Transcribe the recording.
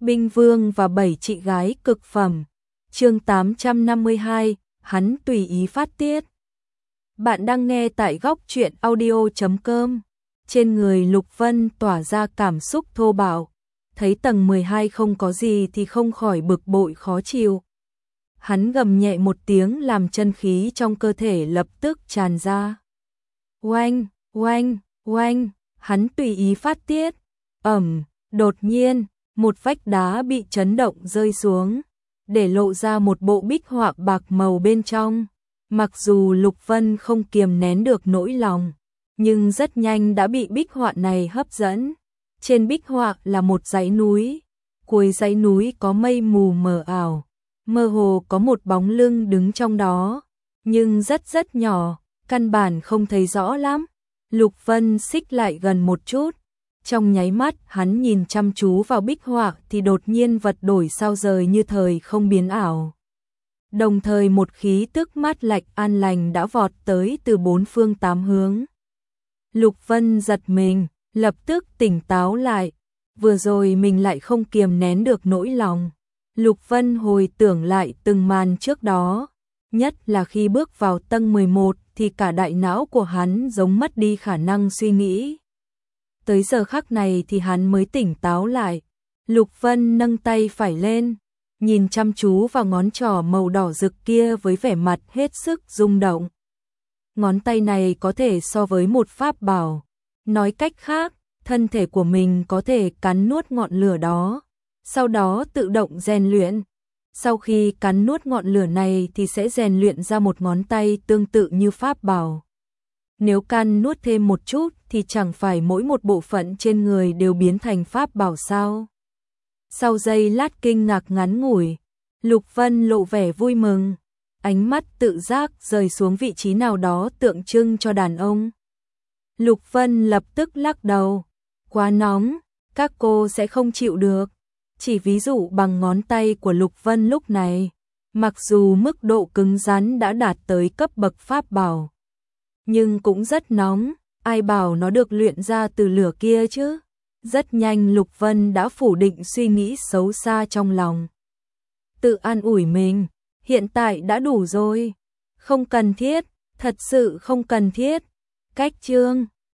Binh Vương và 7 chị gái cực phẩm. Chương 852, hắn tùy ý phát tiết. Bạn đang nghe tại góc truyện audio.com. Trên người Lục Vân tỏa ra cảm xúc thô bạo, thấy tầng 12 không có gì thì không khỏi bực bội khó chịu. Hắn gầm nhẹ một tiếng làm chân khí trong cơ thể lập tức tràn ra. Oanh, oanh, oanh, hắn tùy ý phát tiết. Đột nhiên, một vách đá bị chấn động rơi xuống, để lộ ra một bộ bích họa bạc màu bên trong. Mặc dù Lục Vân không kiềm nén được nỗi lòng, nhưng rất nhanh đã bị bích họa này hấp dẫn. Trên bích họa là một dãy núi, cuối dãy núi có mây mù mờ ảo, mơ hồ có một bóng lưng đứng trong đó, nhưng rất nhỏ, căn bản không thấy rõ lắm. Lục Vân xích lại gần một chút, trong nháy mắt hắn nhìn chăm chú vào bích họa thì đột nhiên vật đổi sao rời như thời không biến ảo. Đồng thời một khí tức mát lạnh an lành đã vọt tới từ bốn phương tám hướng. Lục Vân giật mình, lập tức tỉnh táo lại, vừa rồi mình lại không kiềm nén được nỗi lòng. Lục Vân hồi tưởng lại từng màn trước đó, nhất là khi bước vào tầng 11 thì cả đại não của hắn giống mất đi khả năng suy nghĩ. Tới giờ khắc này thì hắn mới tỉnh táo lại. Lục Vân nâng tay phải lên, nhìn chăm chú vào ngón trỏ màu đỏ rực kia với vẻ mặt hết sức rung động. Ngón tay này có thể so với một pháp bảo. Nói cách khác, thân thể của mình có thể cắn nuốt ngọn lửa đó, sau đó tự động rèn luyện. Sau khi cắn nuốt ngọn lửa này thì sẽ rèn luyện ra một ngón tay tương tự như pháp bảo. Nếu cắn nuốt thêm một chút thì chẳng phải mỗi một bộ phận trên người đều biến thành pháp bảo sao? Sau giây lát kinh ngạc ngắn ngủi, Lục Vân lộ vẻ vui mừng, ánh mắt tự giác rời xuống vị trí nào đó tượng trưng cho đàn ông. Lục Vân lập tức lắc đầu, quá nóng, các cô sẽ không chịu được. Chỉ ví dụ bằng ngón tay của Lục Vân lúc này, mặc dù mức độ cứng rắn đã đạt tới cấp bậc pháp bảo, nhưng cũng rất nóng, ai bảo nó được luyện ra từ lửa kia chứ. Rất nhanh Lục Vân đã phủ định suy nghĩ xấu xa trong lòng. Tự an ủi mình, hiện tại đã đủ rồi, không cần thiết, thật sự không cần thiết. Cách chương